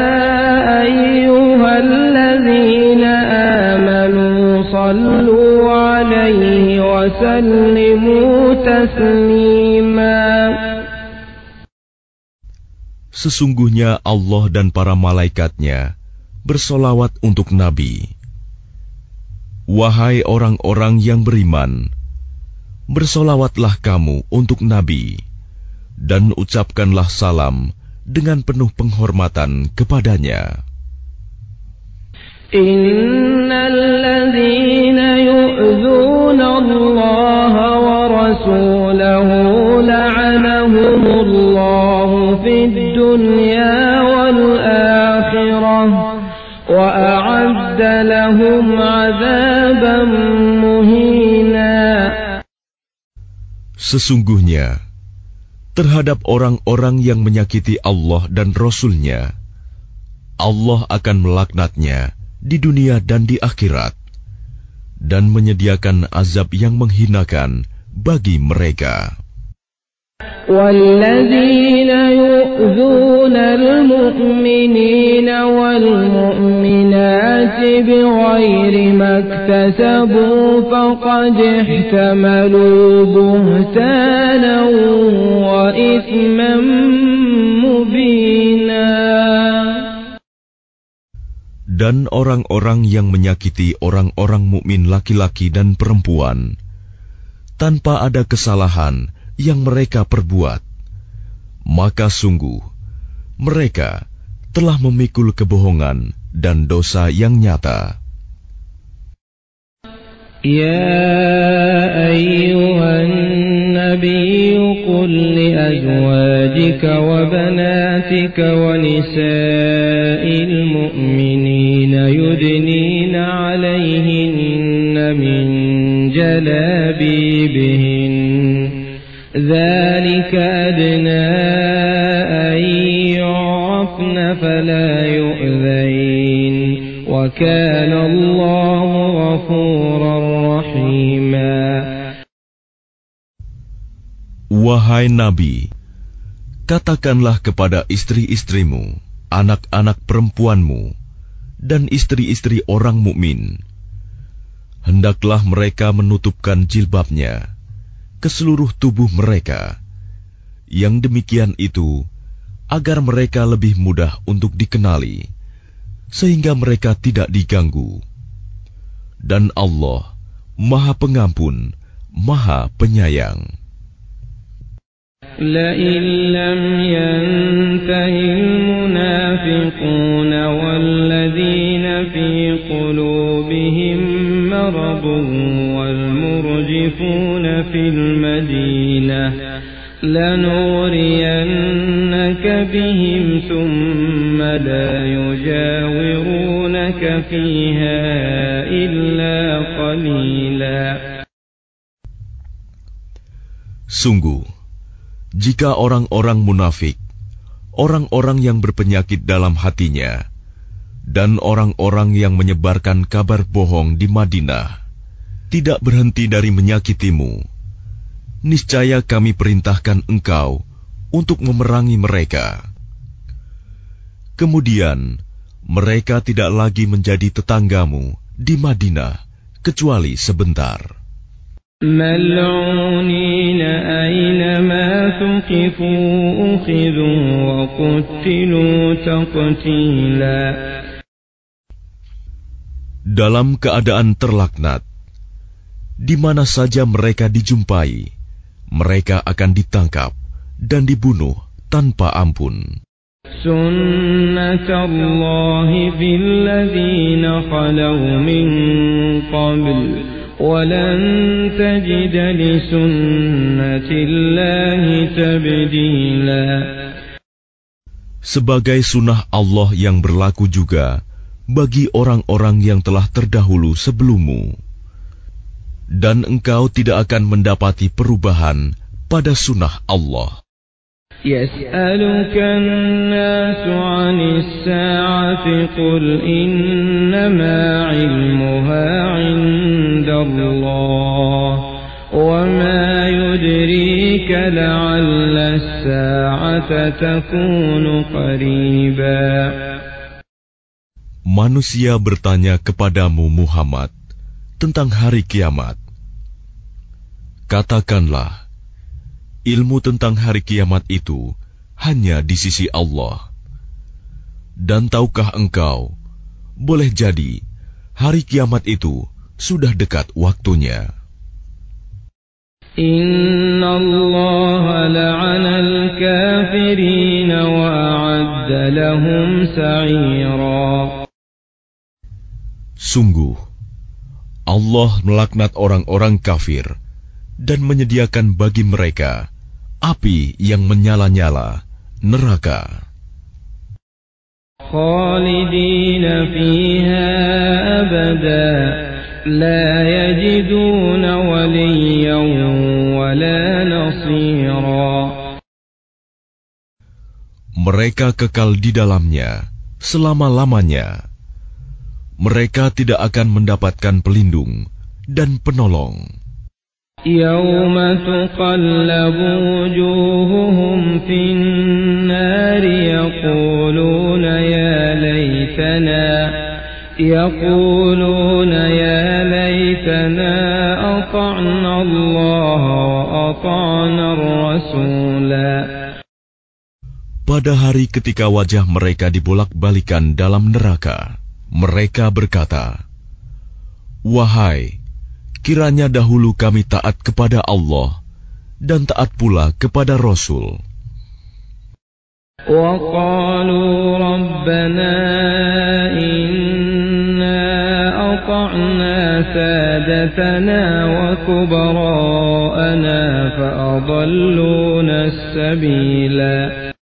ayyuhalladzina amanu sallu 'alaihi wa sallimu taslima. Sesungguhnya Allah dan para malaikatnya bersolawat untuk Nabi. Wahai orang-orang yang beriman, bersolawatlah kamu untuk Nabi, dan ucapkanlah salam dengan penuh penghormatan kepadanya. Innal ladzina yu'dzuna Allah wa rasulahu la'anahumullahu fid dunya wal akhirah wa a'adda lahum 'adzaban muhina. Sesungguhnya terhadap orang-orang yang menyakiti Allah dan Rasul-Nya, Allah akan melaknatnya di dunia dan di akhirat, dan menyediakan azab yang menghinakan bagi mereka. وَالَّذِينَ يُؤْذُونَ الْمُؤْمِنِينَ وَالْمُؤْمِنَاتِ بِغَيْرِ مَا اكْتَسَبُوا فَقَدِ احْتَمَلُوا بُهْتَانًا وَإِثْمًا مُبِينًا. Dan orang-orang yang menyakiti orang-orang mukmin laki-laki dan perempuan tanpa ada kesalahan yang mereka perbuat, maka sungguh mereka telah memikul kebohongan dan dosa yang nyata. Ya ayyuhan nabiyyu qul li azwajika wa banatika wa nisa'il mu'minina yudnina 'alayhinna min jalabibihin ذلك أدنى أن يعرفن فلا يؤذين وكان الله غفورا رحيما. Wahai Nabi, katakanlah kepada istri-istrimu, anak-anak perempuanmu, dan istri-istri orang mukmin, hendaklah mereka menutupkan jilbabnya ke seluruh tubuh mereka. Yang demikian itu agar mereka lebih mudah untuk dikenali, sehingga mereka tidak diganggu. Dan Allah Maha Pengampun, Maha Penyayang. لئن لم ينته المنافقون والذين في قلوبهم مرض والمرجفون في المدينة لنغرينك بهم ثم لا يجاورونك فيها إلا قليلا. Sungguh, jika orang-orang munafik, orang-orang yang berpenyakit dalam hatinya, dan orang-orang yang menyebarkan kabar bohong di Madinah tidak berhenti dari menyakitimu, niscaya kami perintahkan engkau untuk memerangi mereka. Kemudian mereka tidak lagi menjadi tetanggamu di Madinah kecuali sebentar. ملعونين أينما ثقفوا أخذوا وقتلوا تقتيلا. Dalam keadaan terlaknat, di mana saja mereka dijumpai, mereka akan ditangkap dan dibunuh tanpa ampun. Sunnatullahi filladzina khalau min qabl walan tajida li sunnatillahi tabdila. Sebagai sunnah Allah yang berlaku juga bagi orang-orang yang telah terdahulu sebelummu, Dan engkau tidak akan mendapati perubahan pada sunnah Allah. يسألك الناس عن الساعة قل إنما علمها عند الله وما يدريك لعل الساعة تكون قريبا. Manusia bertanya kepadamu Muhammad tentang hari kiamat. Katakanlah, ilmu tentang hari kiamat itu hanya di sisi Allah. Dan tahukah engkau, boleh jadi hari kiamat itu sudah dekat waktunya. Inna Allah la'ana al-kafirin wa a'adda lahum sa'ira. Sungguh, Allah melaknat orang-orang kafir dan menyediakan bagi mereka api yang menyala-nyala, neraka. Khalidina fiha abada, la yajiduna waliyan wala nasira. Mereka kekal di dalamnya selama-lamanya. Mereka tidak akan mendapatkan pelindung dan penolong. يوم تقلب وجوههم في النار يقولون يا ليتنا يقولون يا ليتنا أطعنا الله وأطعنا الرسولا. Pada hari ketika wajah mereka dibolak-balikan dalam neraka, mereka berkata, "Wahai, kiranya dahulu kami taat kepada Allah dan taat pula kepada Rasul." وَقَالُوا رَبَّنَا إِنَّا أَطَعْنَا سَادَتَنَا وَكُبَرَاءَنَا فَأَضَلُّونَا السَّبِيلَا.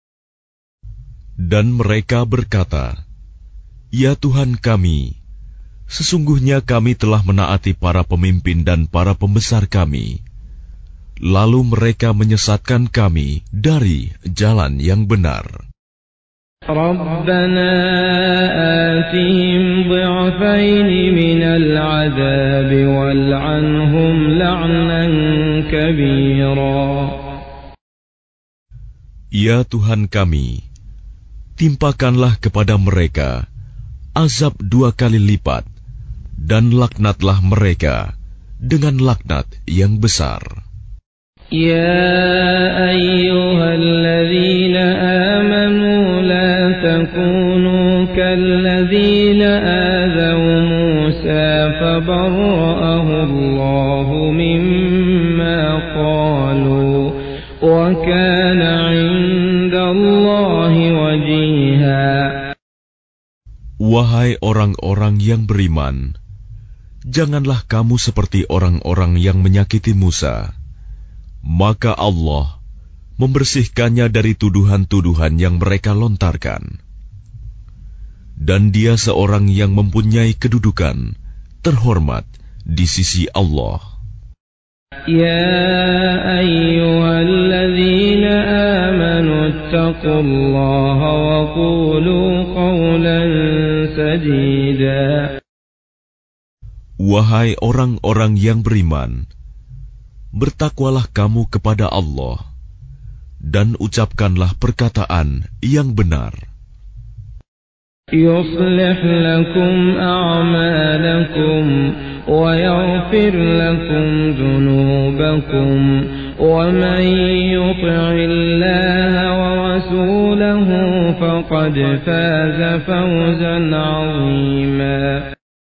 Dan mereka berkata, "Ya Tuhan kami, sesungguhnya kami telah menaati para pemimpin dan para pembesar kami, lalu mereka menyesatkan kami dari jalan yang benar." Rabbana atihim dhi'fayn minal 'adzabi wal'anhum la'nan kabira. Ya Tuhan kami, timpakanlah kepada mereka azab dua kali lipat, dan laknatlah mereka dengan laknat yang besar. Ya ayyuhalladzina amanu la takunu kalladzina azaw Musa fabarra'ahu Allahu mimma qalu wa kana 'inda Allahi wajiha. Wahai orang-orang yang beriman, janganlah kamu seperti orang-orang yang menyakiti Musa. Maka Allah membersihkannya dari tuduhan-tuduhan yang mereka lontarkan. Dan dia seorang yang mempunyai kedudukan terhormat di sisi Allah. Ya ayyuhalladzina amanu ittaqullaha wa qulu qawlan sadida. Wahai orang-orang yang beriman, bertakwalah kamu kepada Allah dan ucapkanlah perkataan yang benar. Yuslih lakum a'malakum wa yaghfir lakum dhunubakum wa man yuti'illaha wa rasulahu faqad faza fawzan 'azima.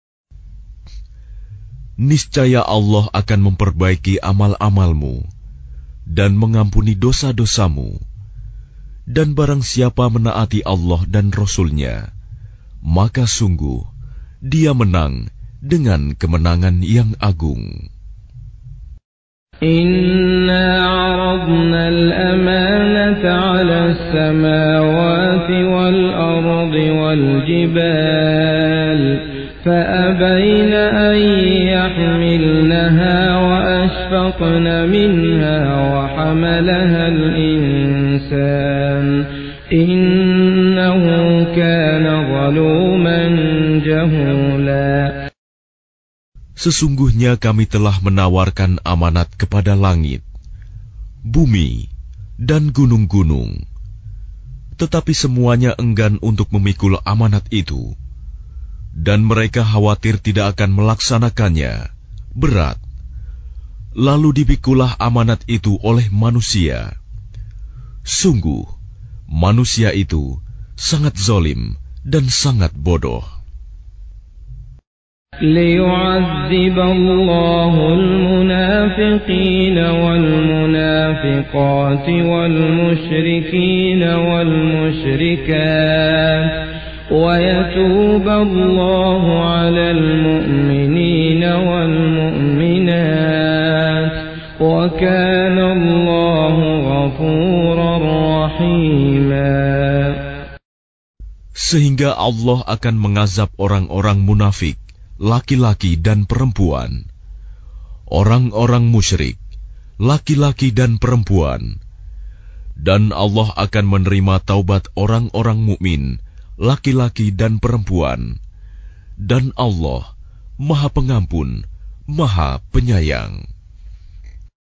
Niscaya Allah akan memperbaiki amal-amalmu dan mengampuni dosa-dosamu. Dan barang siapa menaati Allah dan Rasul-Nya, maka sungguh dia menang dengan kemenangan yang agung. Inna 'aradna al-amanata 'ala as-samawati wal-ardi wal-jibal فأبين أن يحملنها فأشفقن منها وحملها الإنسان إنه كان ظلوما جهولا. Sesungguhnya kami telah menawarkan amanat kepada langit, bumi, dan gunung-gunung, tetapi semuanya enggan untuk memikul amanat itu, dan mereka khawatir tidak akan melaksanakannya, berat. Lalu dipikulah amanat itu oleh manusia. Sungguh, manusia itu sangat zalim dan sangat bodoh. ليعذب الله المنافقين والمنافقات والمشركين والمشركات ويتوب الله على المؤمنين والمؤمنات وكان الله غفورا رحيما. Sehingga Allah akan mengazab orang-orang munafik, laki-laki dan perempuan, orang-orang musyrik, laki-laki dan perempuan, dan Allah akan menerima taubat orang-orang mukmin, laki-laki dan perempuan, dan Allah Maha Pengampun, Maha Penyayang.